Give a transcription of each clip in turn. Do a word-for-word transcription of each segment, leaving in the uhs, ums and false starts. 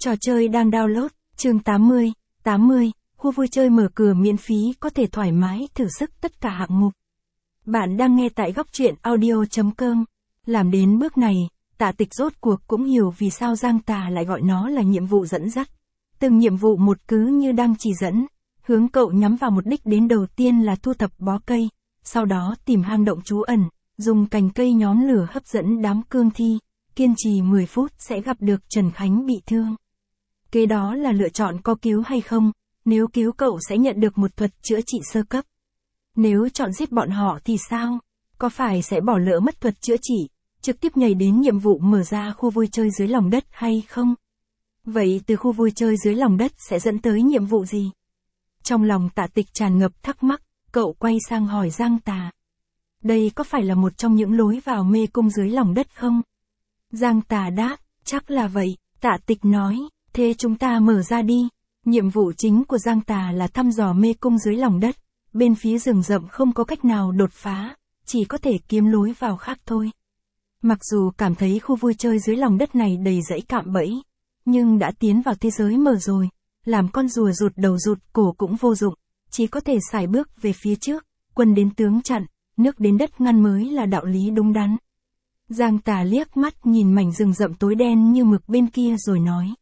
Trò chơi đang download, chương tám mươi, tám mươi, khu vui chơi mở cửa miễn phí có thể thoải mái thử sức tất cả hạng mục. Bạn đang nghe tại góc truyện audio chấm com. Làm đến bước này, Tạ Tịch rốt cuộc cũng hiểu vì sao Giang Tà lại gọi nó là nhiệm vụ dẫn dắt. Từng nhiệm vụ một cứ như đang chỉ dẫn, hướng cậu nhắm vào mục đích đến đầu tiên là thu thập bó cây, sau đó tìm hang động trú ẩn, dùng cành cây nhóm lửa hấp dẫn đám cương thi, kiên trì mười phút sẽ gặp được Trần Khánh bị thương. Kế đó là lựa chọn có cứu hay không, nếu cứu cậu sẽ nhận được một thuật chữa trị sơ cấp. Nếu chọn giết bọn họ thì sao? Có phải sẽ bỏ lỡ mất thuật chữa trị, trực tiếp nhảy đến nhiệm vụ mở ra khu vui chơi dưới lòng đất hay không? Vậy từ khu vui chơi dưới lòng đất sẽ dẫn tới nhiệm vụ gì? Trong lòng Tạ Tịch tràn ngập thắc mắc, cậu quay sang hỏi Giang Tà. Đây có phải là một trong những lối vào mê cung dưới lòng đất không? Giang Tà đáp, chắc là vậy. Tạ Tịch nói, thế chúng ta mở ra đi. Nhiệm vụ chính của Giang Tà là thăm dò mê cung dưới lòng đất. Bên phía rừng rậm không có cách nào đột phá, chỉ có thể kiếm lối vào khác thôi. Mặc dù cảm thấy khu vui chơi dưới lòng đất này đầy rẫy cạm bẫy, nhưng đã tiến vào thế giới mở rồi, làm con rùa rụt đầu rụt cổ cũng vô dụng, chỉ có thể sải bước về phía trước, quân đến tướng chặn, nước đến đất ngăn mới là đạo lý đúng đắn. Giang Tà liếc mắt nhìn mảnh rừng rậm tối đen như mực bên kia rồi nói.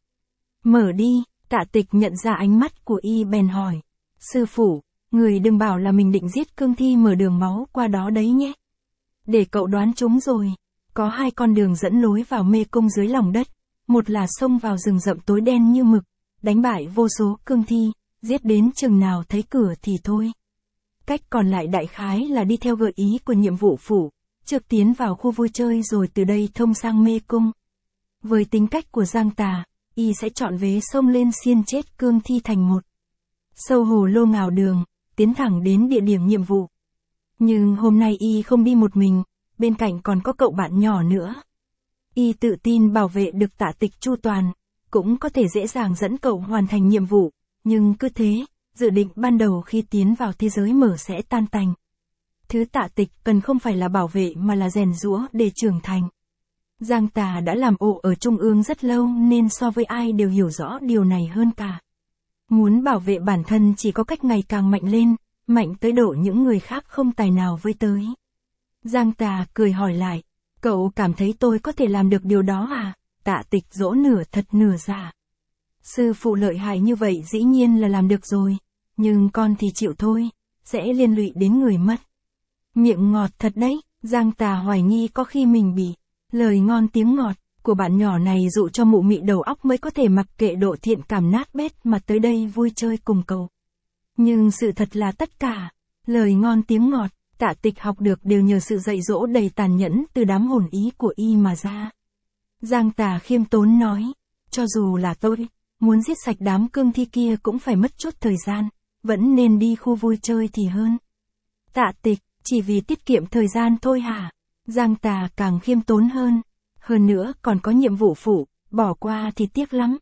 Mở đi. Tạ Tịch nhận ra ánh mắt của y bèn hỏi. Sư phụ, người đừng bảo là mình định giết cương thi mở đường máu qua đó đấy nhé. Để cậu đoán chúng rồi. Có hai con đường dẫn lối vào mê cung dưới lòng đất. Một là xông vào rừng rậm tối đen như mực, đánh bại vô số cương thi, giết đến chừng nào thấy cửa thì thôi. Cách còn lại đại khái là đi theo gợi ý của nhiệm vụ phủ, trước tiến vào khu vui chơi rồi từ đây thông sang mê cung. Với tính cách của Giang Tà, y sẽ chọn vế xông lên xiên chết cương thi thành một. Sâu hồ lô ngào đường, tiến thẳng đến địa điểm nhiệm vụ. Nhưng hôm nay y không đi một mình, bên cạnh còn có cậu bạn nhỏ nữa. Y tự tin bảo vệ được Tạ Tịch chu toàn, cũng có thể dễ dàng dẫn cậu hoàn thành nhiệm vụ, nhưng cứ thế, dự định ban đầu khi tiến vào thế giới mở sẽ tan tành. Thứ Tạ Tịch cần không phải là bảo vệ mà là rèn giũa để trưởng thành. Giang Tà đã làm ộ ở Trung ương rất lâu nên so với ai đều hiểu rõ điều này hơn cả. Muốn bảo vệ bản thân chỉ có cách ngày càng mạnh lên, mạnh tới độ những người khác không tài nào với tới. Giang Tà cười hỏi lại, cậu cảm thấy tôi có thể làm được điều đó à? Tạ Tịch dỗ nửa thật nửa giả. Sư phụ lợi hại như vậy dĩ nhiên là làm được rồi, nhưng con thì chịu thôi, sẽ liên lụy đến người mất. Miệng ngọt thật đấy, Giang Tà hoài nghi có khi mình bị lời ngon tiếng ngọt của bạn nhỏ này dụ cho mụ mị đầu óc mới có thể mặc kệ độ thiện cảm nát bét mà tới đây vui chơi cùng cậu. Nhưng sự thật là tất cả, lời ngon tiếng ngọt, Tạ Tịch học được đều nhờ sự dạy dỗ đầy tàn nhẫn từ đám hồn ý của y mà ra. Giang Tà khiêm tốn nói, cho dù là tôi, muốn giết sạch đám cương thi kia cũng phải mất chút thời gian, vẫn nên đi khu vui chơi thì hơn. Tạ Tịch, chỉ vì tiết kiệm thời gian thôi hả? Giang Tà càng khiêm tốn hơn. Hơn nữa còn có nhiệm vụ phụ, bỏ qua thì tiếc lắm.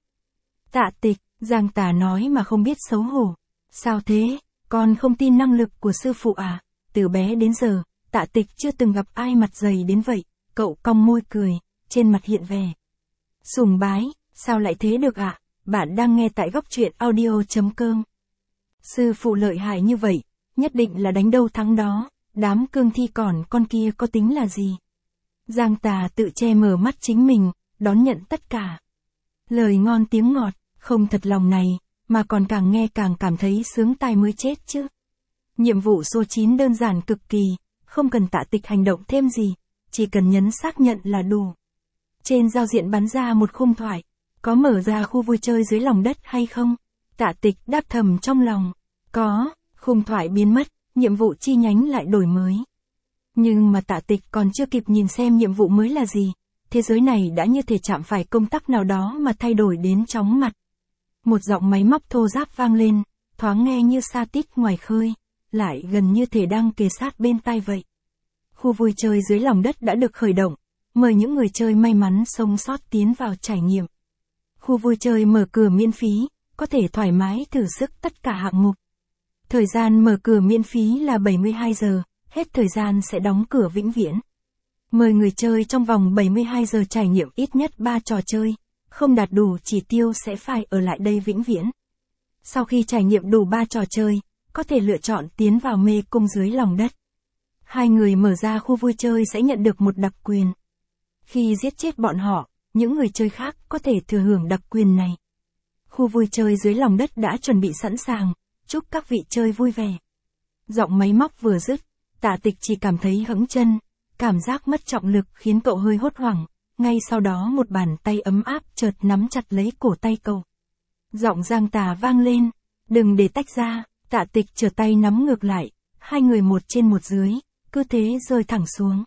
Tạ Tịch, Giang Tà nói mà không biết xấu hổ. Sao thế, con không tin năng lực của sư phụ à? Từ bé đến giờ, Tạ Tịch chưa từng gặp ai mặt dày đến vậy. Cậu cong môi cười, trên mặt hiện vẻ sùng bái. Sao lại thế được ạ? À? Bạn đang nghe tại góc truyện audio chấm com. Sư phụ lợi hại như vậy, nhất định là đánh đâu thắng đó. Đám cương thi còn con kia có tính là gì? Giang Tà tự che mở mắt chính mình, đón nhận tất cả. Lời ngon tiếng ngọt, không thật lòng này, mà còn càng nghe càng cảm thấy sướng tai mới chết chứ. Nhiệm vụ số chín đơn giản cực kỳ, không cần Tạ Tịch hành động thêm gì, chỉ cần nhấn xác nhận là đủ. Trên giao diện bắn ra một khung thoại, có mở ra khu vui chơi dưới lòng đất hay không? Tạ Tịch đáp thầm trong lòng, có, khung thoại biến mất. Nhiệm vụ chi nhánh lại đổi mới. Nhưng mà Tạ Tịch còn chưa kịp nhìn xem nhiệm vụ mới là gì, thế giới này đã như thể chạm phải công tắc nào đó mà thay đổi đến chóng mặt. Một giọng máy móc thô ráp vang lên, thoáng nghe như sa tít ngoài khơi, lại gần như thể đang kề sát bên tai vậy. Khu vui chơi dưới lòng đất đã được khởi động, mời những người chơi may mắn sống sót tiến vào trải nghiệm. Khu vui chơi mở cửa miễn phí, có thể thoải mái thử sức tất cả hạng mục. Thời gian mở cửa miễn phí là bảy mươi hai giờ, hết thời gian sẽ đóng cửa vĩnh viễn. Mời người chơi trong vòng bảy mươi hai giờ trải nghiệm ít nhất ba trò chơi, không đạt đủ chỉ tiêu sẽ phải ở lại đây vĩnh viễn. Sau khi trải nghiệm đủ ba trò chơi, có thể lựa chọn tiến vào mê cung dưới lòng đất. Hai người mở ra khu vui chơi sẽ nhận được một đặc quyền. Khi giết chết bọn họ, những người chơi khác có thể thừa hưởng đặc quyền này. Khu vui chơi dưới lòng đất đã chuẩn bị sẵn sàng, chúc các vị chơi vui vẻ. Giọng máy móc vừa dứt, Tạ Tịch chỉ cảm thấy hững chân, cảm giác mất trọng lực khiến cậu hơi hốt hoảng, ngay sau đó một bàn tay ấm áp chợt nắm chặt lấy cổ tay cậu. Giọng Giang Tà vang lên, đừng để tách ra. Tạ Tịch trở tay nắm ngược lại, hai người một trên một dưới, cứ thế rơi thẳng xuống.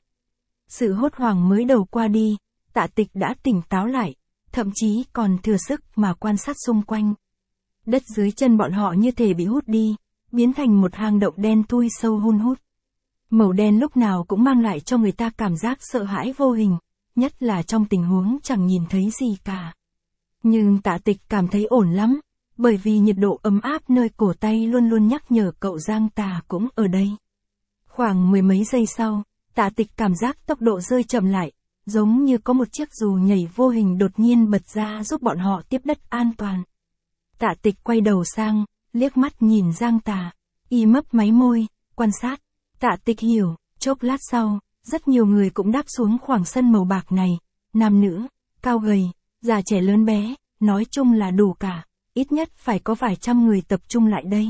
Sự hốt hoảng mới đầu qua đi, Tạ Tịch đã tỉnh táo lại, thậm chí còn thừa sức mà quan sát xung quanh. Đất dưới chân bọn họ như thể bị hút đi, biến thành một hang động đen thui sâu hun hút. Màu đen lúc nào cũng mang lại cho người ta cảm giác sợ hãi vô hình, nhất là trong tình huống chẳng nhìn thấy gì cả. Nhưng Tạ Tịch cảm thấy ổn lắm, bởi vì nhiệt độ ấm áp nơi cổ tay luôn luôn nhắc nhở cậu Giang Tà cũng ở đây. Khoảng mười mấy giây sau, Tạ Tịch cảm giác tốc độ rơi chậm lại, giống như có một chiếc dù nhảy vô hình đột nhiên bật ra giúp bọn họ tiếp đất an toàn. Tạ Tịch quay đầu sang, liếc mắt nhìn Giang Tà, y mấp máy môi, quan sát. Tạ Tịch hiểu, chốc lát sau, rất nhiều người cũng đáp xuống khoảng sân màu bạc này, nam nữ, cao gầy, già trẻ lớn bé, nói chung là đủ cả, ít nhất phải có vài trăm người tập trung lại đây.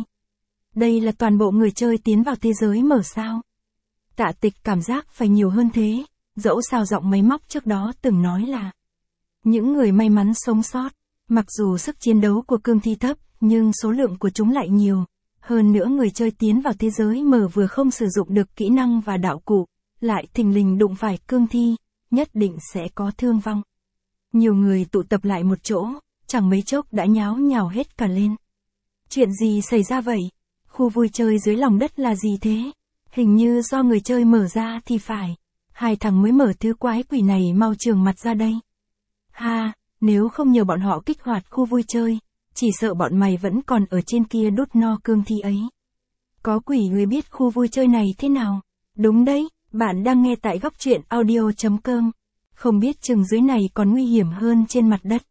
Đây là toàn bộ người chơi tiến vào thế giới mở sao. Tạ Tịch cảm giác phải nhiều hơn thế, dẫu sao giọng máy móc trước đó từng nói là những người may mắn sống sót, mặc dù sức chiến đấu của cương thi thấp, nhưng số lượng của chúng lại nhiều. Hơn nữa người chơi tiến vào thế giới mở vừa không sử dụng được kỹ năng và đạo cụ, lại thình lình đụng phải cương thi, nhất định sẽ có thương vong. Nhiều người tụ tập lại một chỗ, chẳng mấy chốc đã nháo nhào hết cả lên. Chuyện gì xảy ra vậy? Khu vui chơi dưới lòng đất là gì thế? Hình như do người chơi mở ra thì phải. Hai thằng mới mở thứ quái quỷ này mau trường mặt ra đây. Ha, nếu không nhờ bọn họ kích hoạt khu vui chơi, chỉ sợ bọn mày vẫn còn ở trên kia đốt no cương thi ấy. Có quỷ người biết khu vui chơi này thế nào? Đúng đấy, bạn đang nghe tại góc truyện audio.com. Không biết chừng dưới này còn nguy hiểm hơn trên mặt đất.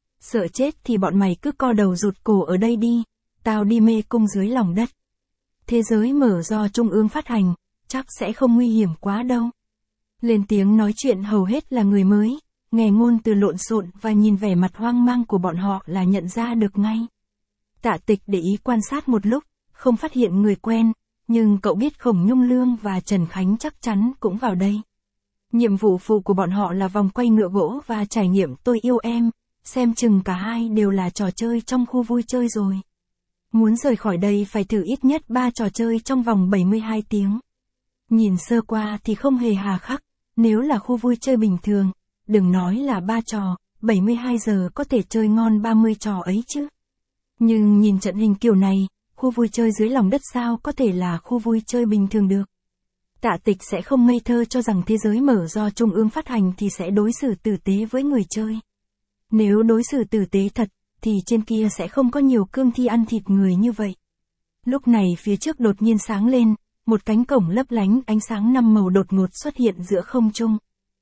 Sợ chết thì bọn mày cứ co đầu rụt cổ ở đây đi, tao đi mê cung dưới lòng đất. Thế giới mở do Trung ương phát hành, chắc sẽ không nguy hiểm quá đâu. Lên tiếng nói chuyện hầu hết là người mới, nghe ngôn từ lộn xộn và nhìn vẻ mặt hoang mang của bọn họ là nhận ra được ngay. Tạ Tịch để ý quan sát một lúc, không phát hiện người quen, nhưng cậu biết Khổng Nhung Lương và Trần Khánh chắc chắn cũng vào đây. Nhiệm vụ phụ của bọn họ là vòng quay ngựa gỗ và trải nghiệm Tôi Yêu Em, xem chừng cả hai đều là trò chơi trong khu vui chơi rồi. Muốn rời khỏi đây phải thử ít nhất ba trò chơi trong vòng bảy mươi hai tiếng. Nhìn sơ qua thì không hề hà khắc, nếu là khu vui chơi bình thường, đừng nói là ba trò, bảy mươi hai giờ có thể chơi ngon ba mươi trò ấy chứ. Nhưng nhìn trận hình kiểu này, khu vui chơi dưới lòng đất sao có thể là khu vui chơi bình thường được. Tạ Tịch sẽ không ngây thơ cho rằng thế giới mở do Trung ương phát hành thì sẽ đối xử tử tế với người chơi. Nếu đối xử tử tế thật, thì trên kia sẽ không có nhiều cương thi ăn thịt người như vậy. Lúc này phía trước đột nhiên sáng lên, một cánh cổng lấp lánh ánh sáng năm màu đột ngột xuất hiện giữa không trung.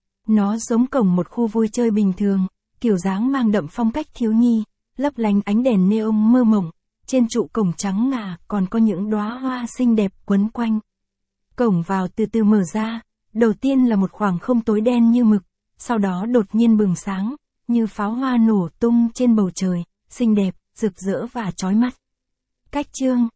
Nó giống cổng một khu vui chơi bình thường, kiểu dáng mang đậm phong cách thiếu nhi, lấp lánh ánh đèn neon mơ mộng, trên trụ cổng trắng ngà còn có những đóa hoa xinh đẹp quấn quanh. Cổng vào từ từ mở ra, đầu tiên là một khoảng không tối đen như mực, sau đó đột nhiên bừng sáng, như pháo hoa nổ tung trên bầu trời, xinh đẹp, rực rỡ và chói mắt. Cách chương